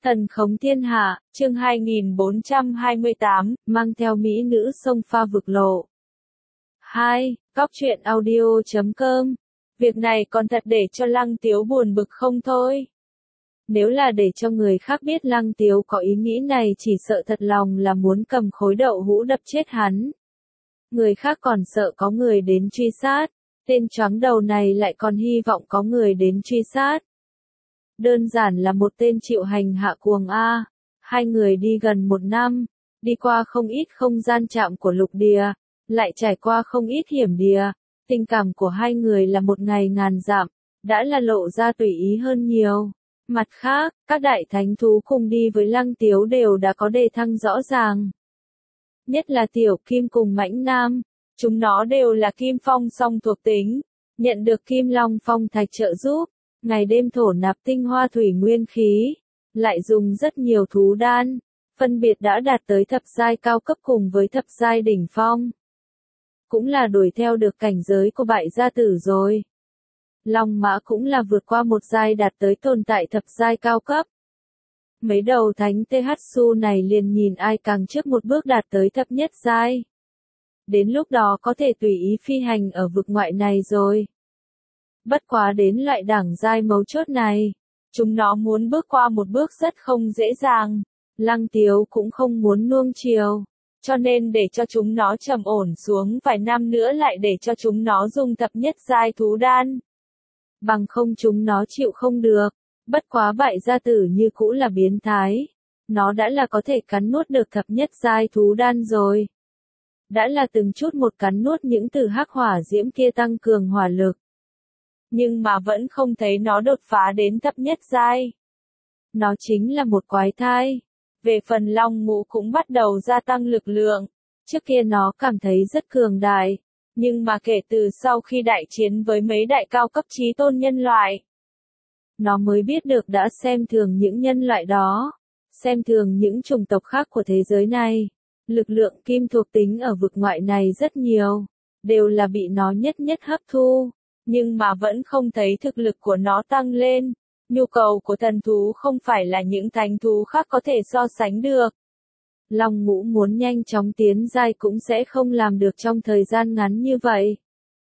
Thần khống thiên hạ, chương 2428, mang theo mỹ nữ xông pha vực lộ. 2. Góc truyện audio.com. Việc này còn thật để cho Lăng Tiếu buồn bực không thôi. Nếu là để cho người khác biết Lăng Tiếu có ý nghĩ này chỉ sợ thật lòng là muốn cầm khối đậu hũ đập chết hắn. Người khác còn sợ có người đến truy sát, tên choáng đầu này lại còn hy vọng có người đến truy sát. Đơn giản là một tên chịu hành hạ cuồng a. Hai người đi gần 1 năm, đi qua không ít không gian chạm của lục địa, lại trải qua không ít hiểm địa. Tình cảm của hai người là một ngày ngàn dặm, đã là lộ ra tùy ý hơn nhiều. Mặt khác, các đại thánh thú cùng đi với Lăng Tiếu đều đã có đề thăng rõ ràng. Nhất là Tiểu Kim cùng Mãnh Nam, chúng nó đều là Kim Phong song thuộc tính, nhận được Kim Long Phong Thạch trợ giúp, ngày đêm thổ nạp tinh hoa thủy nguyên khí, lại dùng rất nhiều thú đan, phân biệt đã đạt tới thập giai cao cấp cùng với thập giai đỉnh phong. Cũng là đuổi theo được cảnh giới của bại gia tử rồi. Long mã cũng là vượt qua một giai đạt tới tồn tại thập giai cao cấp. Mấy đầu thánh Tehatsu này liền nhìn ai càng trước một bước đạt tới thập nhất giai. Đến lúc đó có thể tùy ý phi hành ở vực ngoại này rồi. Bất quá đến loại đẳng giai mấu chốt này, chúng nó muốn bước qua một bước rất không dễ dàng. Lăng Tiếu cũng không muốn nuông chiều, cho nên để cho chúng nó trầm ổn xuống vài năm nữa lại để cho chúng nó dùng thập nhất giai thú đan. Bằng không chúng nó chịu không được, bất quá bại gia tử như cũ là biến thái. Nó đã là có thể cắn nuốt được thập nhất giai thú đan rồi. Đã là từng chút một cắn nuốt những từ hắc hỏa diễm kia tăng cường hỏa lực. Nhưng mà vẫn không thấy nó đột phá đến thập nhất giai. Nó chính là một quái thai. Về phần Long Ngũ cũng bắt đầu gia tăng lực lượng. Trước kia nó cảm thấy rất cường đại. Nhưng mà kể từ sau khi đại chiến với mấy đại cao cấp chí tôn nhân loại, nó mới biết được đã xem thường những nhân loại đó. Xem thường những chủng tộc khác của thế giới này. Lực lượng kim thuộc tính ở vực ngoại này rất nhiều. Đều là bị nó nhất nhất hấp thu. Nhưng mà vẫn không thấy thực lực của nó tăng lên. Nhu cầu của thần thú không phải là những thánh thú khác có thể so sánh được. Long Ngũ muốn nhanh chóng tiến giai cũng sẽ không làm được trong thời gian ngắn như vậy.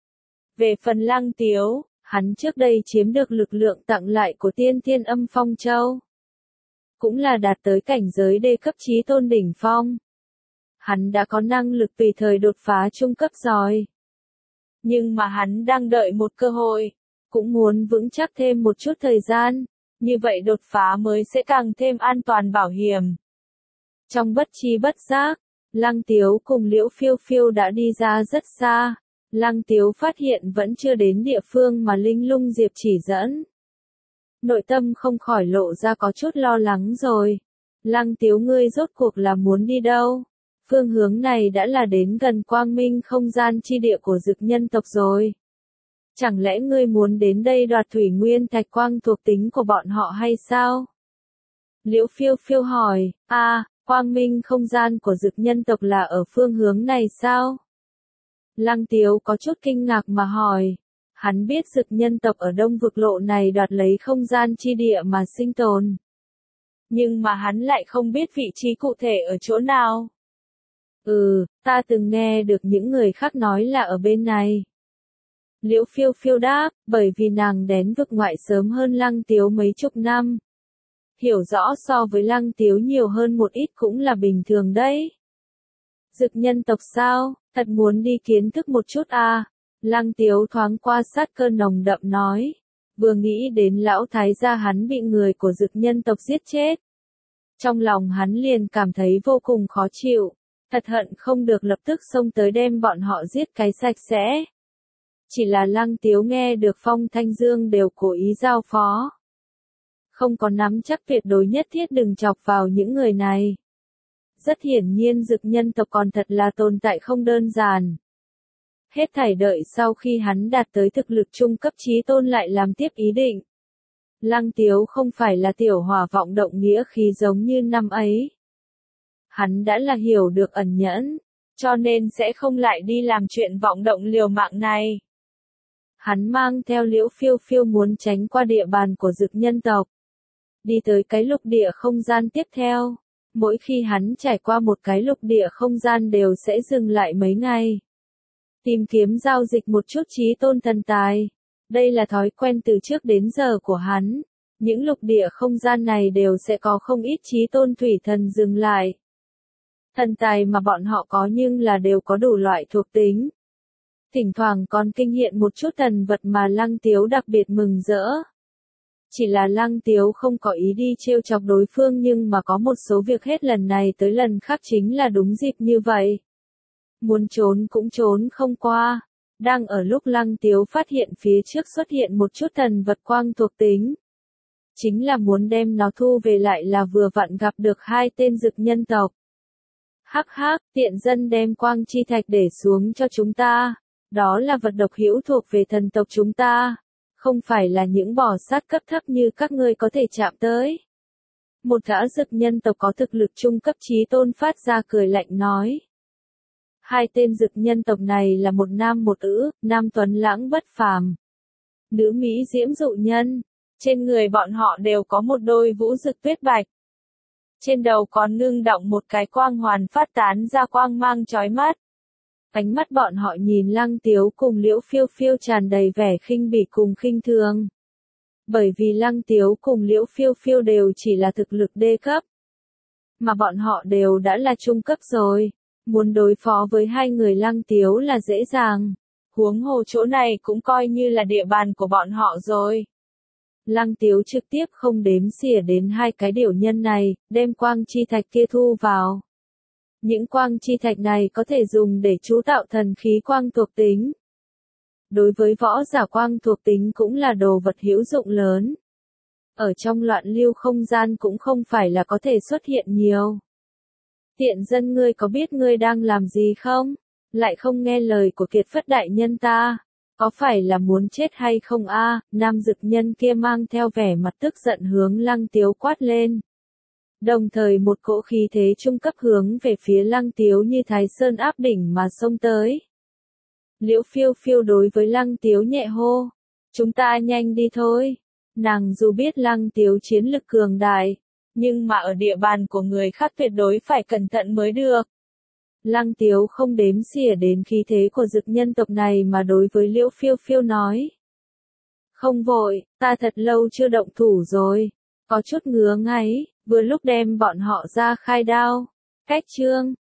Về phần Lăng Tiếu, hắn trước đây chiếm được lực lượng tặng lại của Tiên Thiên Âm Phong Châu. Cũng là đạt tới cảnh giới đê cấp chí tôn đỉnh phong. Hắn đã có năng lực tùy thời đột phá trung cấp rồi. Nhưng mà hắn đang đợi một cơ hội, cũng muốn vững chắc thêm một chút thời gian, như vậy đột phá mới sẽ càng thêm an toàn bảo hiểm. Trong bất chi bất giác, Lăng Tiếu cùng Liễu Phiêu Phiêu đã đi ra rất xa. Lăng Tiếu phát hiện vẫn chưa đến địa phương mà Linh Lung Diệp chỉ dẫn. Nội tâm không khỏi lộ ra có chút lo lắng rồi. Lăng Tiếu ngươi rốt cuộc là muốn đi đâu? Phương hướng này đã là đến gần quang minh không gian chi địa của Dực nhân tộc rồi. Chẳng lẽ ngươi muốn đến đây đoạt thủy nguyên thạch quang thuộc tính của bọn họ hay sao? Liễu Phiêu Phiêu hỏi, quang minh không gian của Dực nhân tộc là ở phương hướng này sao? Lăng Tiếu có chút kinh ngạc mà hỏi. Hắn biết Dực nhân tộc ở đông vực lộ này đoạt lấy không gian chi địa mà sinh tồn. Nhưng mà hắn lại không biết vị trí cụ thể ở chỗ nào. Ta từng nghe được những người khác nói là ở bên này. Liễu Phiêu Phiêu đáp, bởi vì nàng đến vực ngoại sớm hơn Lăng Tiếu mấy chục năm. Hiểu rõ so với Lăng Tiếu nhiều hơn một ít cũng là bình thường đấy. Dực nhân tộc sao, thật muốn đi kiến thức một chút à. Lăng Tiếu thoáng qua sát cơ nồng đậm nói. Vừa nghĩ đến lão thái gia hắn bị người của Dực nhân tộc giết chết. Trong lòng hắn liền cảm thấy vô cùng khó chịu. Thật hận không được lập tức xông tới đem bọn họ giết cái sạch sẽ. Chỉ là Lăng Tiếu nghe được Phong Thanh Dương đều cố ý giao phó. Không có nắm chắc tuyệt đối nhất thiết đừng chọc vào những người này. Rất hiển nhiên Dực nhân tộc còn thật là tồn tại không đơn giản. Hết thảy đợi sau khi hắn đạt tới thực lực trung cấp chí tôn lại làm tiếp ý định. Lăng Tiếu không phải là tiểu hỏa vọng động nghĩa khí giống như năm ấy. Hắn đã là hiểu được ẩn nhẫn, cho nên sẽ không lại đi làm chuyện vọng động liều mạng này. Hắn mang theo Liễu Phiêu Phiêu muốn tránh qua địa bàn của Dực nhân tộc. đi tới cái lục địa không gian tiếp theo. Mỗi khi hắn trải qua một cái lục địa không gian đều sẽ dừng lại mấy ngày. Tìm kiếm giao dịch một chút chí tôn thần tài. Đây là thói quen từ trước đến giờ của hắn. Những lục địa không gian này đều sẽ có không ít chí tôn thủy thần dừng lại. Thần tài mà bọn họ có nhưng là đều có đủ loại thuộc tính. Thỉnh thoảng còn kinh hiện một chút thần vật mà Lăng Tiếu đặc biệt mừng rỡ. Chỉ là Lăng Tiếu không có ý đi trêu chọc đối phương nhưng mà có một số việc hết lần này tới lần khác chính là đúng dịp như vậy. Muốn trốn cũng trốn không qua. Đang ở lúc Lăng Tiếu phát hiện phía trước xuất hiện một chút thần vật quang thuộc tính. Chính là muốn đem nó thu về lại là vừa vặn gặp được hai tên dực nhân tộc. Hắc hắc, tiện dân đem quang chi thạch để xuống cho chúng ta. Đó là vật độc hữu thuộc về thần tộc chúng ta. Không phải là những bò sát cấp thấp như các ngươi có thể chạm tới. Một gã dực nhân tộc có thực lực trung cấp chí tôn phát ra cười lạnh nói. Hai tên dực nhân tộc này là một nam một nữ, nam tuấn lãng bất phàm. Nữ mỹ diễm dụ nhân. Trên người bọn họ đều có một đôi vũ dực tuyết bạch. Trên đầu còn ngưng đọng một cái quang hoàn phát tán ra quang mang chói mắt. Ánh mắt bọn họ nhìn Lăng Tiếu cùng Liễu Phiêu Phiêu tràn đầy vẻ khinh bỉ cùng khinh thường. Bởi vì Lăng Tiếu cùng Liễu Phiêu Phiêu đều chỉ là thực lực đê cấp. Mà bọn họ đều đã là trung cấp rồi. Muốn đối phó với hai người Lăng Tiếu là dễ dàng. Huống hồ chỗ này cũng coi như là địa bàn của bọn họ rồi. Lăng Tiếu trực tiếp không đếm xỉa đến hai cái điểu nhân này, đem quang chi thạch kia thu vào. Những quang chi thạch này có thể dùng để chú tạo thần khí quang thuộc tính. Đối với võ giả quang thuộc tính cũng là đồ vật hữu dụng lớn. Ở trong loạn lưu không gian cũng không phải là có thể xuất hiện nhiều. Tiện dân ngươi có biết ngươi đang làm gì không? Lại không nghe lời của Kiệt Phất đại nhân ta. Có phải là muốn chết hay không a? Nam dực nhân kia mang theo vẻ mặt tức giận hướng Lăng Tiếu quát lên. Đồng thời một cỗ khí thế trung cấp hướng về phía Lăng Tiếu như Thái Sơn áp đỉnh mà xông tới. Liễu Phiêu Phiêu đối với Lăng Tiếu nhẹ hô. Chúng ta nhanh đi thôi. Nàng dù biết Lăng Tiếu chiến lực cường đại, nhưng mà ở địa bàn của người khác tuyệt đối phải cẩn thận mới được. Lăng Tiếu không đếm xỉa đến khí thế của dực nhân tộc này mà đối với Liễu Phiêu Phiêu nói. Không vội, ta thật lâu chưa động thủ rồi. Có chút ngứa ngáy, vừa lúc đem bọn họ ra khai đao. Cách chương